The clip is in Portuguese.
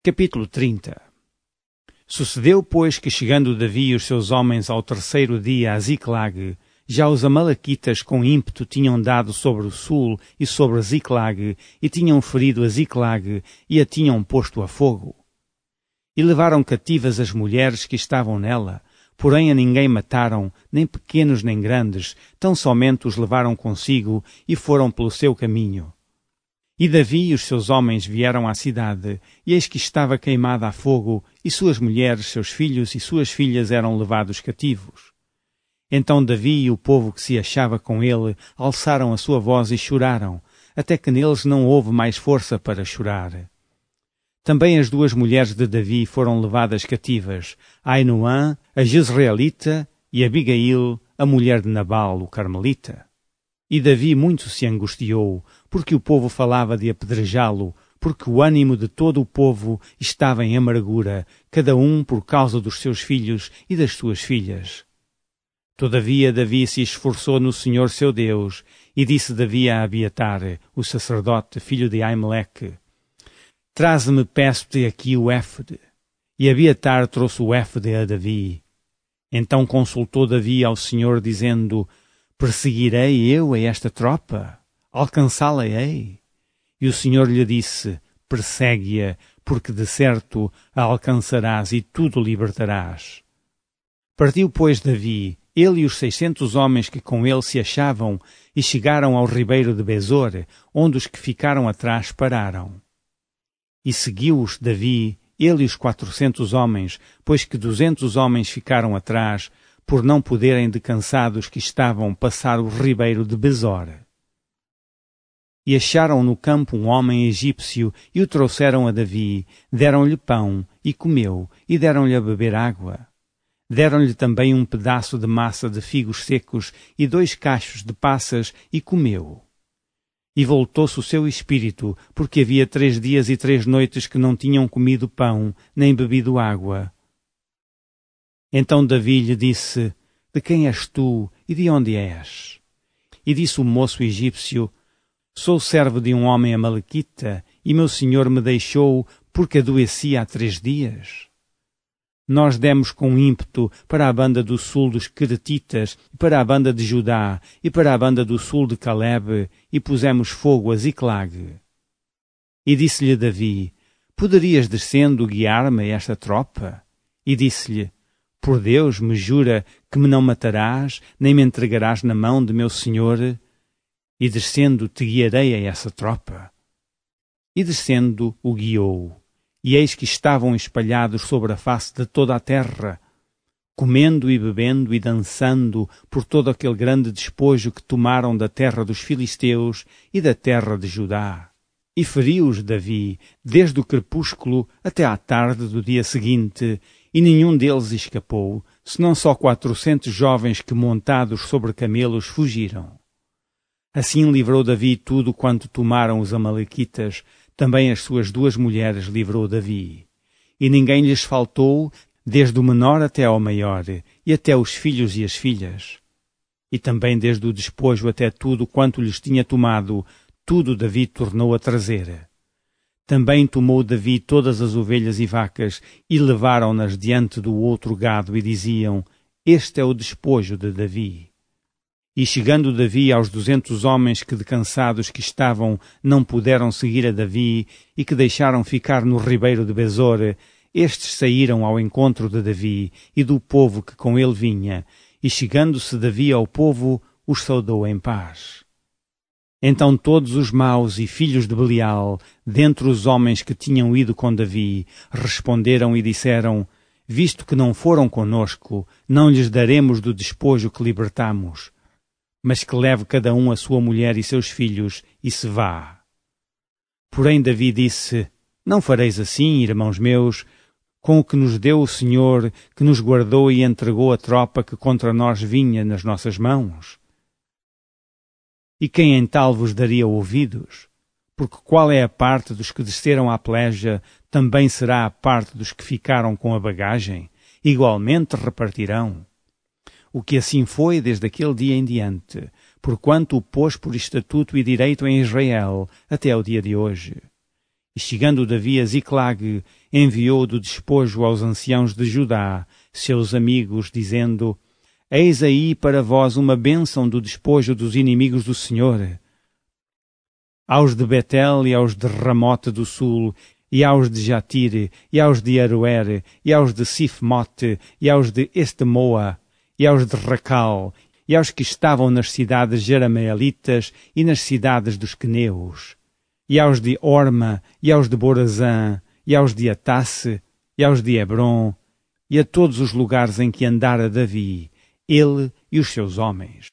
Capítulo 30. Sucedeu, pois, que chegando Davi e os seus homens ao terceiro dia a Ziclag, já os amalequitas com ímpeto tinham dado sobre o sul e sobre Ziclag, e tinham ferido a Ziclag, e a tinham posto a fogo. E levaram cativas as mulheres que estavam nela, porém a ninguém mataram, nem pequenos nem grandes, tão somente os levaram consigo e foram pelo seu caminho. E Davi e os seus homens vieram à cidade, e eis que estava queimada a fogo, e suas mulheres, seus filhos e suas filhas eram levados cativos. Então Davi e o povo que se achava com ele alçaram a sua voz e choraram, até que neles não houve mais força para chorar. Também as duas mulheres de Davi foram levadas cativas, Ainoã, a Jezreelita, e Abigail, a mulher de Nabal, o Carmelita. E Davi muito se angustiou, porque o povo falava de apedrejá-lo, porque o ânimo de todo o povo estava em amargura, cada um por causa dos seus filhos e das suas filhas. Todavia Davi se esforçou no Senhor seu Deus, e disse Davi a Abiatar, o sacerdote, filho de Aimeleque: Traze-me, peço-te, aqui o éfode. E Abiatar trouxe o éfode a Davi. Então consultou Davi ao Senhor, dizendo: Perseguirei eu a esta tropa? Alcançá-la-ei? E o Senhor lhe disse: Persegue-a, porque de certo a alcançarás e tudo libertarás. Partiu, pois, Davi, ele e os 600 homens que com ele se achavam, e chegaram ao ribeiro de Besor, onde os que ficaram atrás pararam. E seguiu-os Davi, ele e os 400 homens, pois que 200 homens ficaram atrás, por não poderem de cansados que estavam passar o ribeiro de Besor. E acharam no campo um homem egípcio, e o trouxeram a Davi, deram-lhe pão, e comeu, e deram-lhe a beber água. Deram-lhe também um pedaço de massa de figos secos, e 2 cachos de passas, e comeu. E voltou-se o seu espírito, porque havia 3 dias e 3 noites que não tinham comido pão, nem bebido água. Então Davi lhe disse: De quem és tu e de onde és? E disse o moço egípcio: Sou servo de um homem amalequita, e meu senhor me deixou porque adoeci há 3 dias. Nós demos com ímpeto para a banda do sul dos Queretitas, e para a banda de Judá, e para a banda do sul de Caleb, e pusemos fogo a Ziclag. E disse-lhe Davi: Poderias, descendo, guiar-me a esta tropa? E disse-lhe: Por Deus, me jura que me não matarás, nem me entregarás na mão de meu senhor? E descendo te guiarei a essa tropa. E descendo o guiou. E eis que estavam espalhados sobre a face de toda a terra, comendo e bebendo e dançando por todo aquele grande despojo que tomaram da terra dos filisteus e da terra de Judá. E feriu-os Davi, desde o crepúsculo até à tarde do dia seguinte, e nenhum deles escapou, senão só 400 jovens que, montados sobre camelos, fugiram. Assim livrou Davi tudo quanto tomaram os amalequitas, também as suas 2 mulheres livrou Davi. E ninguém lhes faltou, desde o menor até ao maior, e até os filhos e as filhas. E também desde o despojo até tudo quanto lhes tinha tomado, tudo Davi tornou a trazer. Também tomou Davi todas as ovelhas e vacas, e levaram-nas diante do outro gado, e diziam: Este é o despojo de Davi. E chegando Davi aos 200 homens que de cansados que estavam não puderam seguir a Davi, e que deixaram ficar no ribeiro de Besor, estes saíram ao encontro de Davi e do povo que com ele vinha, e chegando-se Davi ao povo, os saudou em paz. Então todos os maus e filhos de Belial, dentre os homens que tinham ido com Davi, responderam e disseram: Visto que não foram conosco, não lhes daremos do despojo que libertamos, mas que leve cada um a sua mulher e seus filhos, e se vá. Porém Davi disse: Não fareis assim, irmãos meus, com o que nos deu o Senhor, que nos guardou e entregou a tropa que contra nós vinha nas nossas mãos. E quem em tal vos daria ouvidos? Porque qual é a parte dos que desceram à peleja, também será a parte dos que ficaram com a bagagem, igualmente repartirão. O que assim foi desde aquele dia em diante, porquanto o pôs por estatuto e direito em Israel, até ao dia de hoje. E chegando Davi a Ziclag, enviou do despojo aos anciãos de Judá, seus amigos, dizendo: Eis aí para vós uma bênção do despojo dos inimigos do Senhor. Aos de Betel e aos de Ramote do sul, e aos de Jatire, e aos de Aroer, e aos de Sifmote, e aos de Estemoa, e aos de Racal, e aos que estavam nas cidades jerameelitas e nas cidades dos queneus, e aos de Orma, e aos de Borazã, e aos de Atasse, e aos de Hebron, e a todos os lugares em que andara Davi, ele e os seus homens.